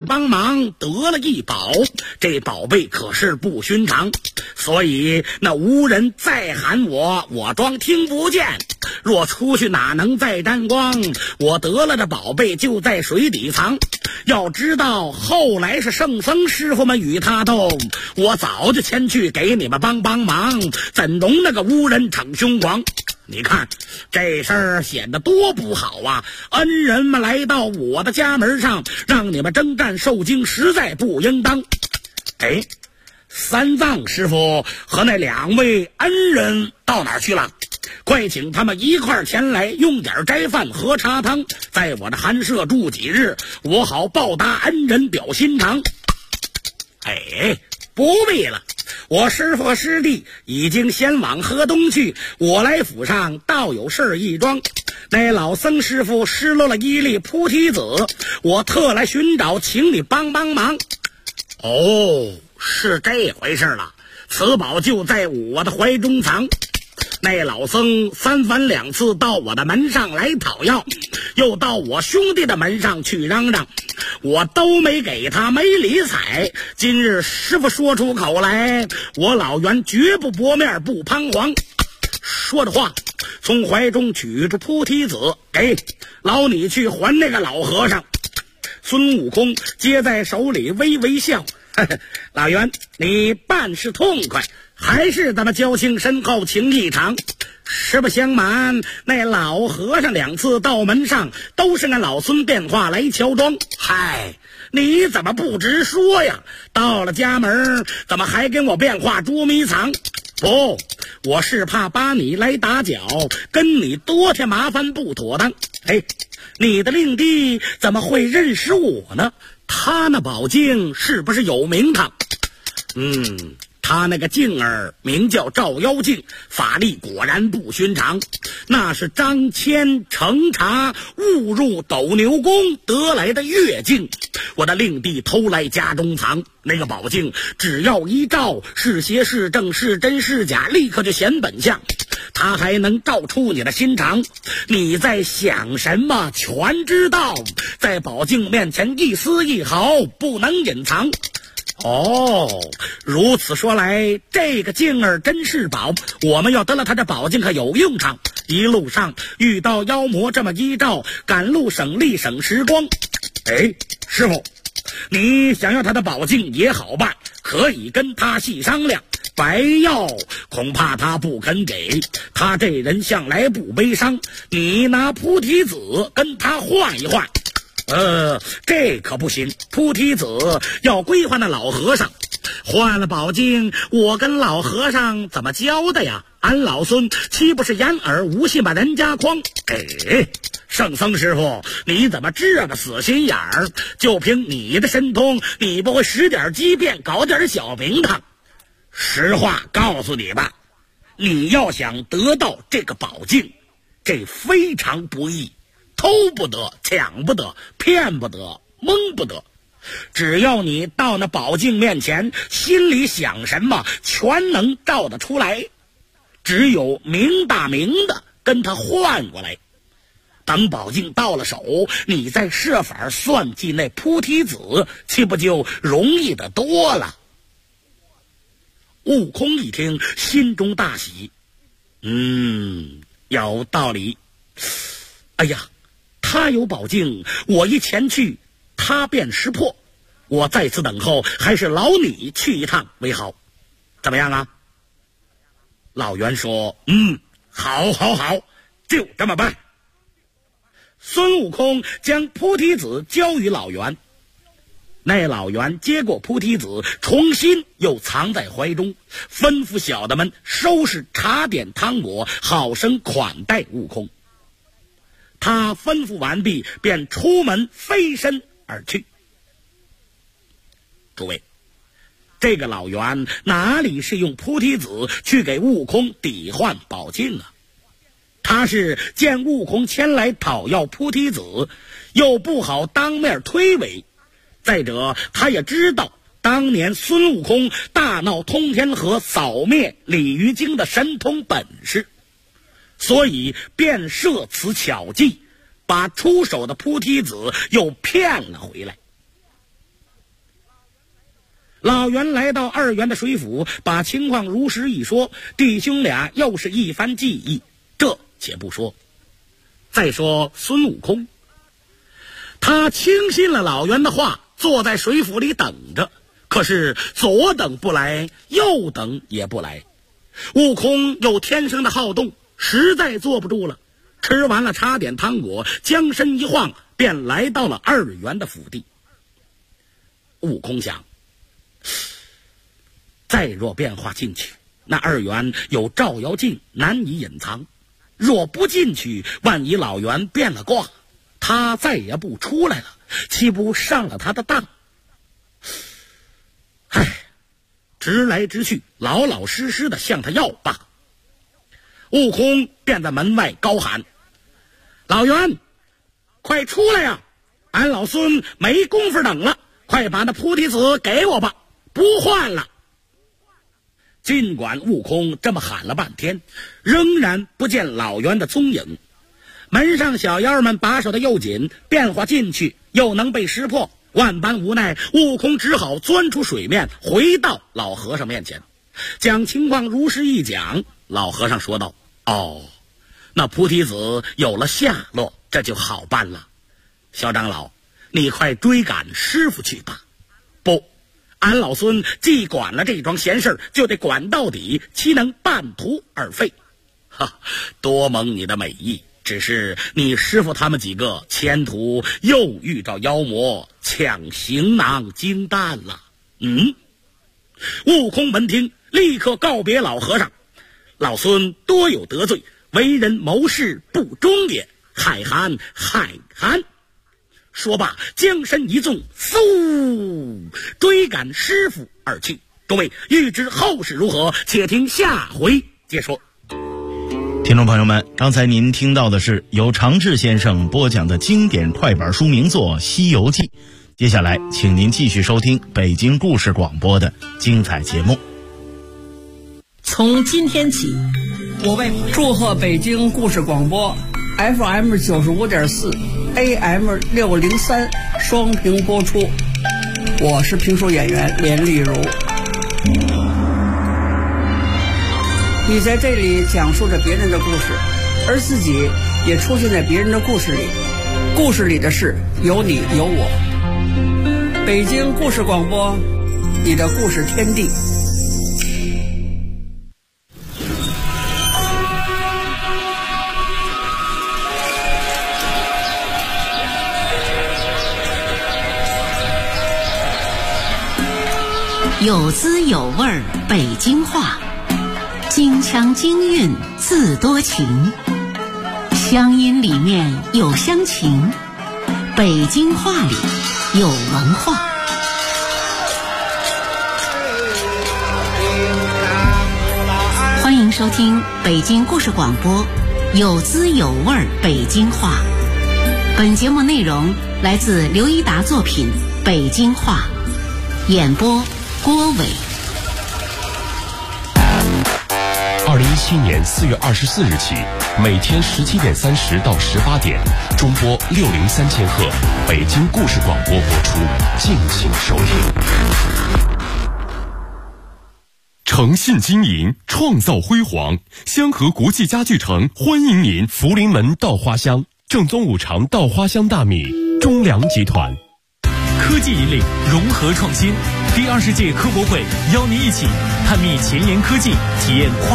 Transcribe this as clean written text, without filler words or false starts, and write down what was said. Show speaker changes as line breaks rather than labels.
帮忙得了一宝，这宝贝可是不寻常，所以那无人再喊我装听不见。若出去哪能再沾光？我得了这宝贝就在水底藏。要知道后来是圣僧师傅们与他斗，我早就前去给你们帮忙，怎容那个无人逞凶狂？你看这事儿显得多不好啊！恩人们来到我的家门上，让你们征战受惊，实在不应当。哎，三藏师傅和那2位恩人到哪儿去了？快请他们一块儿前来，用点斋饭喝茶汤，在我的寒舍住几日，我好报答恩人表心肠。哎，不必了，我师父和师弟已经先往河东去，我来府上倒有事一桩。那老僧师傅失落了一粒菩提子，我特来寻找，请你帮忙。哦，是这回事了，此宝就在我的怀中藏。那老僧3番2次到我的门上来讨要，又到我兄弟的门上去嚷嚷，我都没给他，没理睬。今日师傅说出口来，我老袁绝不薄面不彷徨。说着话，从怀中取出菩提子，给老你去还那个老和尚。孙悟空接在手里微微笑，呵呵，老袁你办事痛快，还是咱们交情深厚，情义长。实不相瞒，那老和尚2次到门上，都是俺老孙变化来乔装。嗨，你怎么不直说呀？到了家门，怎么还跟我变化捉迷藏？不，我是怕把你来打搅，跟你多添麻烦不妥当。哎，你的令弟怎么会认识我呢？他那宝镜是不是有名堂？他那个镜儿名叫照妖镜，法力果然不寻常。那是张骞乘茶误入斗牛宫得来的月镜，我的令弟偷来家中藏。那个宝镜只要一照，是邪是正是真是假，立刻就显本相。他还能照出你的心肠，你在想什么全知道，在宝镜面前一丝一毫不能隐藏。哦，如此说来，这个镜儿真是宝，我们要得了他这宝镜可有用场。一路上遇到妖魔，这么一照，赶路省力省时光。哎，师傅，你想要他的宝镜也好办，可以跟他细商量。白药恐怕他不肯给，他这人向来不悲伤，你拿菩提子跟他换一换。这可不行，菩提子要归还那老和尚，换了宝镜，我跟老和尚怎么交代呀？俺老孙岂不是掩耳无信把人家诓？哎，圣僧师傅，你怎么这个死心眼儿？就凭你的神通，你不会使点机变，搞点小名堂？实话告诉你吧，你要想得到这个宝镜，这非常不易。偷不得，抢不得，骗不得，蒙不得。只要你到那宝镜面前，心里想什么全能照得出来，只有明大明的跟他换过来。等宝镜到了手，你再设法算计那菩提子，岂不就容易得多了？悟空一听，心中大喜，有道理。哎呀，他有宝镜，我一前去，他便识破。我在此等候，还是老你去一趟为好，怎么样啊？老袁说：好，就这么办。孙悟空将菩提子交与老袁，那老袁接过菩提子，重新又藏在怀中，吩咐小的们收拾茶点汤果，好生款待悟空。他吩咐完毕，便出门飞身而去。诸位，这个老袁哪里是用菩提子去给悟空抵换宝镜啊？他是见悟空前来讨要菩提子，又不好当面推诿。再者，他也知道当年孙悟空大闹通天河，扫灭鲤鱼精的神通本事，所以便设此巧计，把出手的菩提子又骗了回来。 老袁来到二袁的水府，把情况如实一说，弟兄俩又是一番记忆。这且不说，再说孙悟空，他轻信了老袁的话，坐在水府里等着。可是左等不来，右等也不来。悟空有天生的好动，实在坐不住了，吃完了茶点糖果，将身一晃，便来到了二袁的府邸。悟空想，再若变化进去，那二袁有照妖镜，难以隐藏。若不进去，万一老袁变了卦，他再也不出来了，岂不上了他的当？唉，直来直去，老老实实的向他要罢。悟空便在门外高喊：老袁，快出来呀！俺老孙没工夫等了，快把那菩提子给我吧，不换了。尽管悟空这么喊了半天，仍然不见老袁的踪影。门上小妖们把守的又紧，变化进去又能被识破，万般无奈，悟空只好钻出水面，回到老和尚面前，将情况如实一讲。老和尚说道：哦，那菩提子有了下落，这就好办了。小长老，你快追赶师傅去吧。不，俺老孙既管了这桩闲事，就得管到底，岂能半途而废？哈，多蒙你的美意，只是你师傅他们几个前途又遇着妖魔，抢行囊金蛋了。悟空闻听，立刻告别老和尚：老孙多有得罪，为人谋事不忠也，海涵海涵。说罢，将身一纵，嗖，追赶师傅而去。各位欲知后事如何，且听下回解说。
听众朋友们，刚才您听到的是由常志先生播讲的经典快板书名作《西游记》。接下来请您继续收听北京故事广播的精彩节目。
从今天起，我为祝贺北京故事广播 FM 95.4 AM 603双屏播出。我是评书演员连丽如。你在这里讲述着别人的故事，而自己也出现在别人的故事里，故事里的事有你有我。北京故事广播，你的故事天地。
有滋有味儿北京话，京腔京韵自多情，乡音里面有乡情，北京话里有文化。欢迎收听北京故事广播有滋有味儿北京话。本节目内容来自刘一达作品《北京话》，演播郭伟。
2017年4月24日起，每天17点30到18点，中波603千赫，北京故事广播播出，敬请收听。诚信经营，创造辉煌。香河国际家具城欢迎您！福临门稻花香，正宗五常稻花香大米，中粮集团。
科技引领，融合创新。第20届科博会邀您一起探秘前沿科技，体验跨